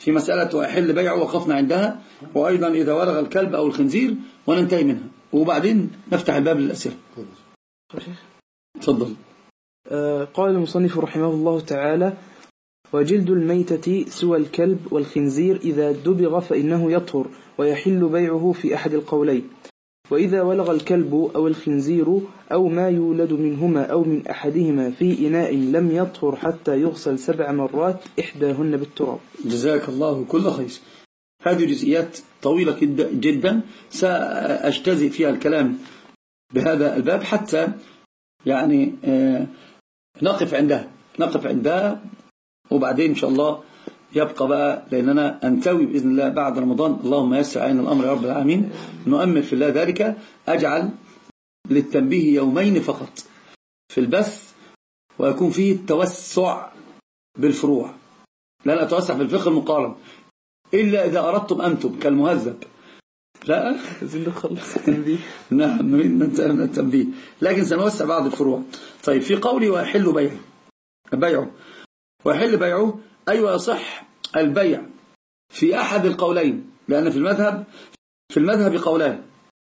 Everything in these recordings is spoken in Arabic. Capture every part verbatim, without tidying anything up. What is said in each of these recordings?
في مسألة ويحل بيعه وقفنا عندها، وأيضا إذا ولغ الكلب أو الخنزير وننتهي منها، وبعدين نفتح الباب للأسئلة. تفضل. آه قال المصنف رحمه الله تعالى: وجلد الميتة سوى الكلب والخنزير إذا دبغ فإنه يطهر ويحل بيعه في أحد القولين. وإذا ولغ الكلب أو الخنزير أو ما يولد منهما أو من أحدهما في إناء لم يطهر حتى يغسل سبع مرات إحداهن بالتراب. جزاك الله كل خير. هذه جزئيات طويلة جدا سأجتزئ فيها الكلام بهذا الباب حتى يعني آه نقف عندها نقف عندها وبعدين إن شاء الله يبقى بقى لأننا أنتوي بإذن الله بعد رمضان، اللهم يسر علينا الأمر يا رب العالمين، نؤمل في الله ذلك. أجعل للتنبيه يومين فقط في البث، ويكون فيه التوسع بالفروع، لن أتوسع في الفقه المقارن إلا إذا أردتم أنتم كالمهذب. لا عايزين نخلص التنبيه. نعم ننتهي من التنبيه، لكن سنوسع بعض الفروع. طيب، في قولي ويحل بيعه بيعه ويحل بيعه، أيوة يصح البيع في أحد القولين، لأن في المذهب في المذهب قولان: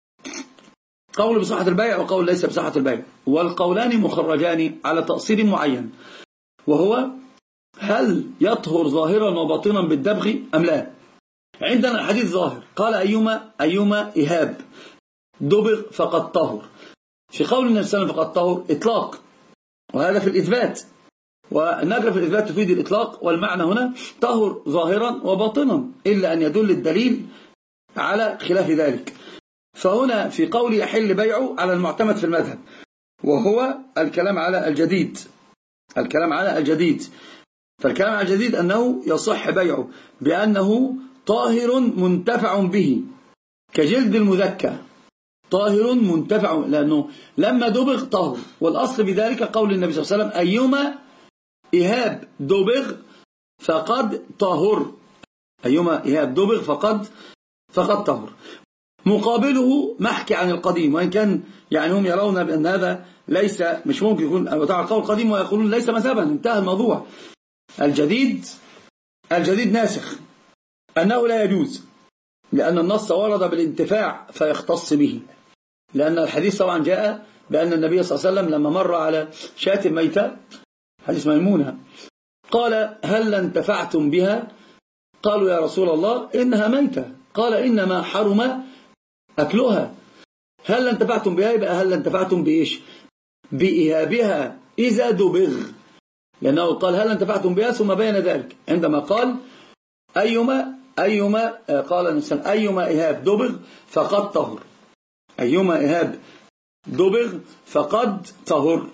قول بصحة البيع وقول ليس بصحة البيع، والقولان مخرجان على تأصيل معين، وهو هل يطهر ظاهرا وباطنا بالدبغ أم لا. عندنا الحديث ظاهر، قال أيما أيما إهاب دبغ فقد طهر. في قول النبي صلى الله عليه وسلم فقد طهر إطلاق، وهذا في الإثبات، والنجرة في الإثبات تفيد الإطلاق، والمعنى هنا طهر ظاهرا وباطنا، إلا أن يدل الدليل على خلاف ذلك. فهنا في قول يحل بيعه على المعتمد في المذهب، وهو الكلام على الجديد الكلام على الجديد فالكلام على الجديد أنه يصح بيعه بأنه طاهر منتفع به، كجلد المذكى طاهر منتفع، لأنه لما دبغ طهر، والأصل بذلك قول النبي صلى الله عليه وسلم أيما إهاب دبغ فقد طهر أيما إهاب دبغ فقد فقد طهر. مقابله محكي عن القديم، وإن كان يعني هم يرون بأن هذا ليس مش ممكن يكون وتعالى قول القديم، ويقولون ليس مذهبا، انتهى الموضوع. الجديد الجديد ناسخ، أنه لا يجوز، لأن النص ورد بالانتفاع فيختص به، لأن الحديث طبعا جاء بأن النبي صلى الله عليه وسلم لما مر على شاة ميتة، حديث ميمونة، قال هل انتفعتم بها؟ قالوا يا رسول الله إنها ميتة، قال إنما حرم أكلها. هل انتفعتم بها؟ يبقى هل انتفعتم بإيش؟ بإهابها إذا دبغ، لأنه قال هل انتفعتم بها ثم بين ذلك عندما قال أيما أيما قال الإنسان أيما إهاب دبغ فقد طهر أيما إهاب دبغ فقد طهر.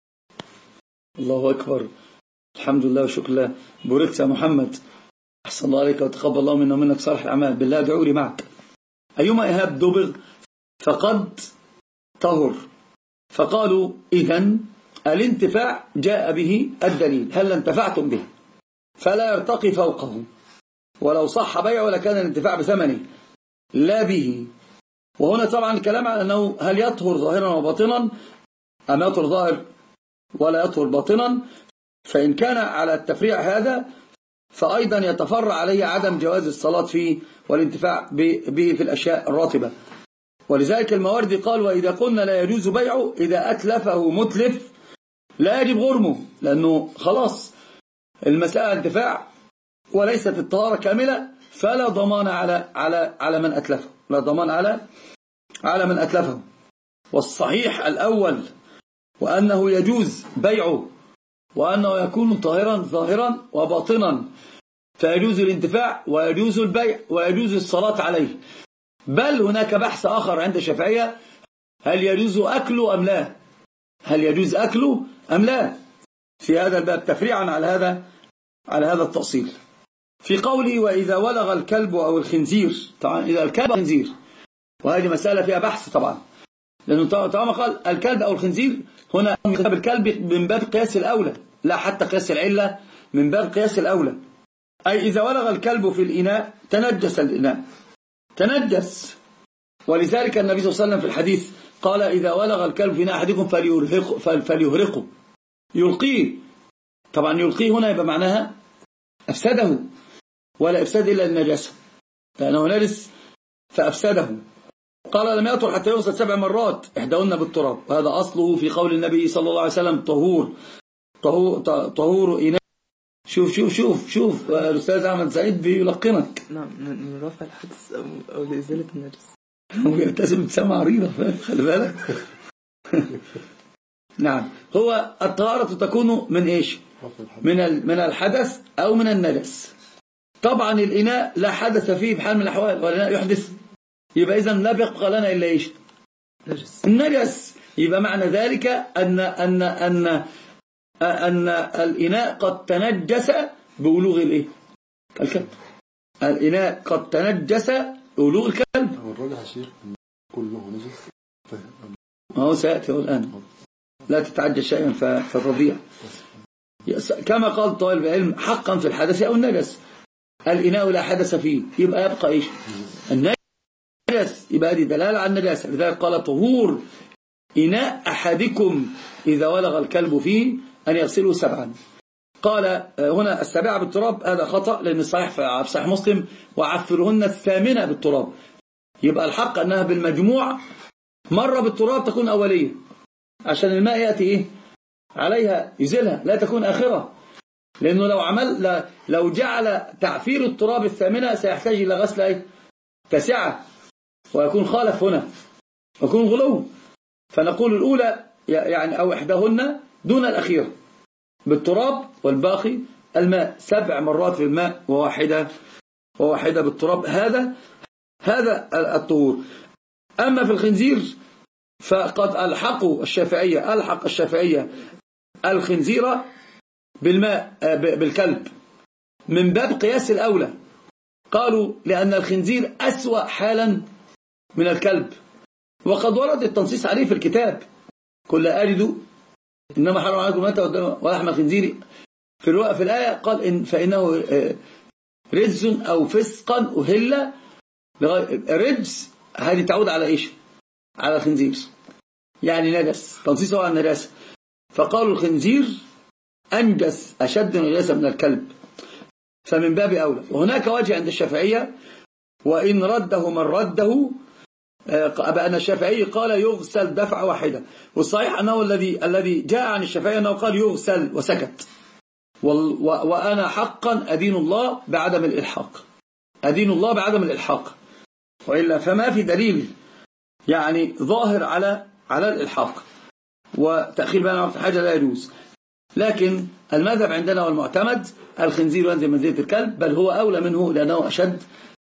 الله أكبر، الحمد لله وشكر الله. بوركت يا محمد، أحسن الله عليك وتقبل الله منا ومنك صالح الأعمال. بالله ادعوا لي معك. أيما إهاب دبغ فقد طهر. فقالوا إذن الانتفاع جاء به الدليل، هل انتفعتم به فلا يرتقي فوقه، ولو صح بيعه لكان الانتفاع بثمنه لا به. وهنا طبعا الكلام على أنه هل يطهر ظاهرا وباطنا أم يطهر ظاهر ولا يطهر باطنا. فإن كان على التفريع هذا فأيضا يتفرع عليه عدم جواز الصلاة فيه والانتفاع به في الأشياء الراتبة. ولذلك المواردي قال وإذا قلنا لا يجوز بيعه إذا أتلفه متلف لا يجب غرمه، لأنه خلاص المسألة انتفاع وليست الطهارة كاملة، فلا ضمان على على على من أتلفه لا ضمان على على من أتلفه. والصحيح الأول وأنه يجوز بيعه، وأنه يكون طاهرا ظاهرا وباطنا، فيجوز الانتفاع ويجوز البيع ويجوز الصلاة عليه. بل هناك بحث آخر عند الشافعية، هل يجوز أكله أم لا هل يجوز أكله أم لا في هذا الباب، تفريعا على هذا على هذا التأصيل. في قوله وإذا ولغ الكلب أو الخنزير، طبعا إذا الكلب أو الخنزير، وهذه مسألة فيها بحث طبعا، لأنه طالما قال الكلب أو الخنزير هنا الكلب من باب قياس الأولى، لا حتى قياس العلة، من باب قياس الأولى. أي إذا ولغ الكلب في الإناء تنجس الإناء تنجس. ولذلك النبي صلى الله عليه وسلم في الحديث قال إذا ولغ الكلب في إناء أحدكم فليهرقه فليهرقه يلقيه. طبعا يلقيه هنا يبقى معناها أفسده، ولا إفساد إلا النجاسة، لأنه نجس فأفسده. قال لم يطهر حتى يغسل سبع مرات إحداهن بالتراب، وهذا أصله في قول النبي صلى الله عليه وسلم طهور طهور, طهور إناء. شوف شوف شوف شوف الأستاذ أحمد سعيد بيلقنك. نعم، من رفع الحدث أو, أو لإزالة النجس. هو يلتزم بسمع عريضة، خلي بالك. نعم، هو الطهارة تكون من إيش؟ من من الحدث أو من النجس. طبعا الإناء لا حدث فيه بحال من الأحوال، والإناء يحدث، يبقى إذن لا بيبقى لنا إلا إيش؟ نجس. النجس. يبقى معنى ذلك أن أن أن أن الإناء قد تنجس بولوغ الإيه؟ الكلب. الإناء قد تنجس بولوغ الكلب. هو الراجح يا شيخ كله نجس. ما هو سيأتي الآن، لا تتعجل شيئا فالرضيع. كما قال طالب العلم حقا في الحدث أو النجس، الإناء لا حدث فيه، يبقى يبقى إيش؟ النجس. يبقى هذه دلالة على النجاسة. لذلك قال طهور إناء أحدكم إذا ولغ الكلب فيه أن يغسله سبعا. قال هنا السابعة بالتراب، هذا خطأ، لأن الصحيح في صحيح مسلم وعفرهن الثامنة بالتراب. يبقى الحق أنها بالمجموع مرة بالتراب تكون أولية، عشان الماء يأتي إيه؟ عليها يزيلها، لا تكون آخرة. لأنه لو عمل لو جعل تعفير التراب الثامنة سيحتاج إلى غسل إيه؟ تسعة، ويكون خالف هنا، ويكون غلو. فنقول الأولى يعني أو إحداهن دون الأخيرة بالتراب، والباقي الماء، سبع مرات في الماء وواحدة وواحدة بالتراب. هذا هذا الطهور. أما في الخنزير فقد ألحقوا الشافعية ألحق الشافعية الخنزير بالماء بالكلب من باب قياس الأولى. قالوا لأن الخنزير أسوأ حالا من الكلب، وقد ورد التنصيص عليه في الكتاب. كل أجد إنما حرم عليكم الميتة ولحم الخنزير، في الوقت في الآية قال إن فإنه رجس أو فسقا أهل رجس، هذه تعود على إيش؟ على الخنزير، يعني نجس، تنصيصه على النجاسة. فقالوا الخنزير أنجس أشد نجاسة من الكلب، فمن باب أولى. وهناك وجه عند الشافعية، وإن رده من رده، بأن الشافعي قال يغسل دفعة واحدة، والصحيح أنه الذي الذي جاء عن الشافعي أنه قال يغسل وسكت. وأنا حقا أدين الله بعدم الإلحاق، أدين الله بعدم الإلحاق، وإلا فما في دليل يعني ظاهر على على الإلحاق، وتأخير بين وقت الحاجة لا يجوز. لكن المذهب عندنا والمعتمد الخنزير ينزل منزلة الكلب، بل هو أولى منه لأنه أشد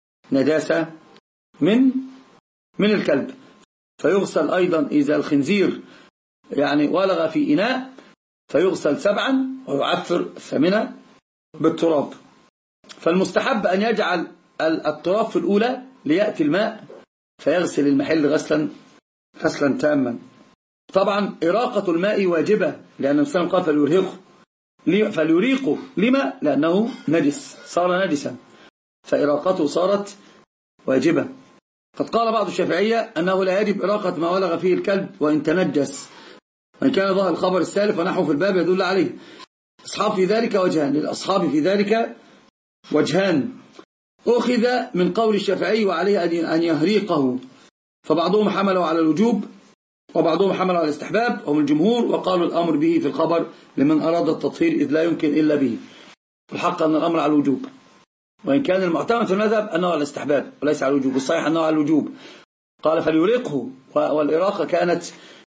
نجاسة من من الكلب. فيغسل أيضا إذا الخنزير يعني ولغ في إناء فيغسل سبعا ويعفر ثمنة بالتراب. فالمستحب أن يجعل التراب في الأولى ليأتي الماء فيغسل المحل غسلا غسلا تاما. طبعا إراقة الماء واجبة، لأن الإنسان قال فليرهقه فليريقه، لما؟ لأنه نجس، صار نجسا، فإراقته صارت واجبة. قد قال بعض الشافعية أنه لا يجب إراقة ما ولغ فيه الكلب وإن تنجس، وإن كان ظاهر الخبر السالف ونحو في الباب يدل عليه. أصحاب في ذلك وجهان، للأصحاب في ذلك وجهان. أخذ من قول الشافعي وعليه أن يهريقه، فبعضهم حملوا على الوجوب وبعضهم حملوا على الاستحباب، هم الجمهور، وقالوا الأمر به في الخبر لمن أراد التطهير إذ لا يمكن إلا به. الحق أن الأمر على الوجوب، وإن كان المعتمد في المذهب أنه على الاستحباب وليس على الوجوب، والصحيح أنه على الوجوب. قال فليريقه، والإراقة كانت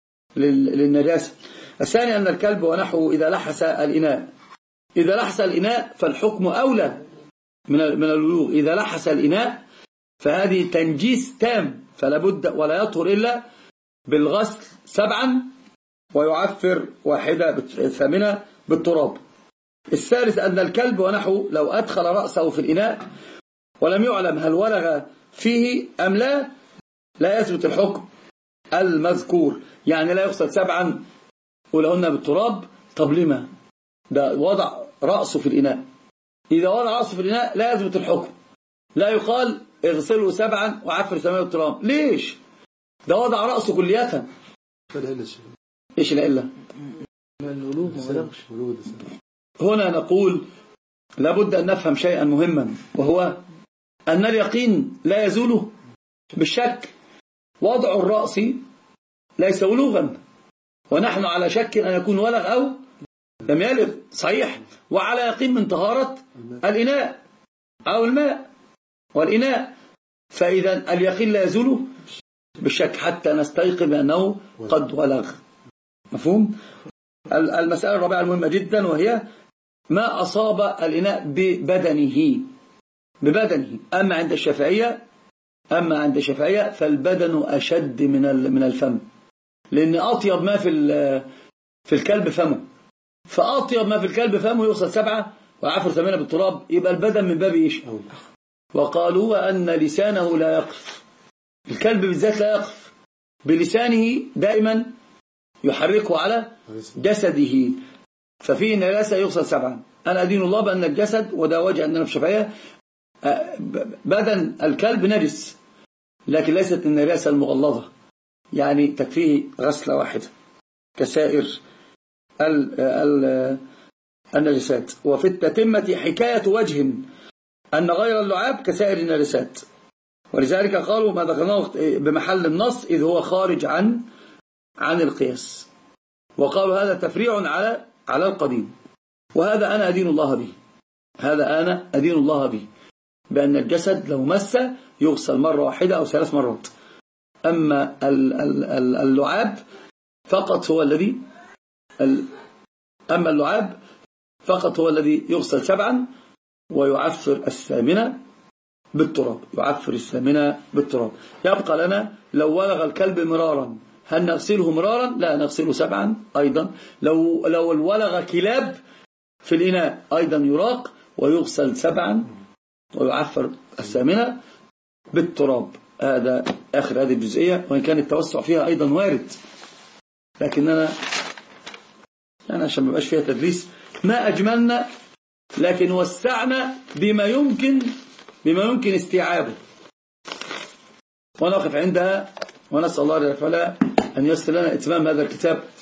للنجاسة. الثاني أن الكلب ونحوه إذا لحس الإناء إذا لحس الإناء فالحكم أولى من من الولوغ. إذا لحس الإناء فهذه تنجيس تام، فلا بد ولا يطهر إلا بالغسل سبعا ويعفر واحدة ثامنة بالتراب. الثالث أن الكلب ونحوه لو أدخل رأسه في الإناء ولم يعلم هل ولغ فيه أم لا لا يثبت الحكم المذكور، يعني لا يغسل سبعا ولهن بالتراب. طب لما؟ ده وضع رأسه في الإناء، إذا وضع رأسه في الإناء لا يثبت الحكم، لا يقال اغسله سبعا وعفر ثمانية بالتراب. ليش؟ ده وضع رأسه كلية. إيش لا إلا هنا نقول لابد أن نفهم شيئا مهما، وهو أن اليقين لا يزول بالشك. وضع الرأس ليس ولوغا، ونحن على شك أن يكون ولغ أو لم يلغ، صحيح، وعلى يقين من طهارة الإناء أو الماء والإناء. فإذا اليقين لا يزول بالشك حتى نستيقن بأنه قد ولغ. مفهوم؟ المسألة الرابعة المهمة جدا، وهي ما أصاب الإناء ببدنه ببدنه أما عند الشافعية أما عند الشافعية فالبدن أشد من من الفم، لأن أطيب ما في في الكلب فمه، فأطيب ما في الكلب فمه يغسل سبعة وعفر ثمانية بالتراب، يبقى البدن من باب إيش؟ وقالوا وأن لسانه لا يقف، الكلب بالذات لا يقف بلسانه، دائما يحركه على جسده، ففيه نجاسة يغسل سبعا. أنا أدين الله بأن الجسد، وده وجه أننا في الشافعية، بدن الكلب نجس، لكن ليست النجاسة المغلظة، يعني تكفيه غسلة واحدة كسائر النجاسات. وفي التتمة حكاية وجه أن غير اللعاب كسائر النجاسات، ولذلك قالوا ما ذكرناه بمحل النص إذ هو خارج عن عن القياس، وقالوا هذا تفريع على على القديم. وهذا أنا أدين الله به، هذا أنا أدين الله به بأن الجسد لو مس يغسل مرة واحدة أو ثلاث مرات، أما اللعاب فقط هو الذي أما اللعاب فقط هو الذي يغسل سبعا ويعفر الثامنة بالتراب، يعفر الثامنة بالتراب. يبقى لنا لو ولغ الكلب مرارا هل نغسله مرارا؟ لا، نغسله سبعا أيضا. لو لو الولغ كلاب في الإناء أيضا يراق ويغسل سبعا ويعفر الثامنة بالتراب. هذا آخر هذه الجزئية، وإن كان التوسع فيها أيضا وارد، لكننا يعني عشان ما يبقاش فيها تدريس ما أجملنا، لكن وسعنا بما يمكن بما يمكن استيعابه، ونقف عندها، ونسأل الله جل وعلا أن ييسر لنا إتمام هذا الكتاب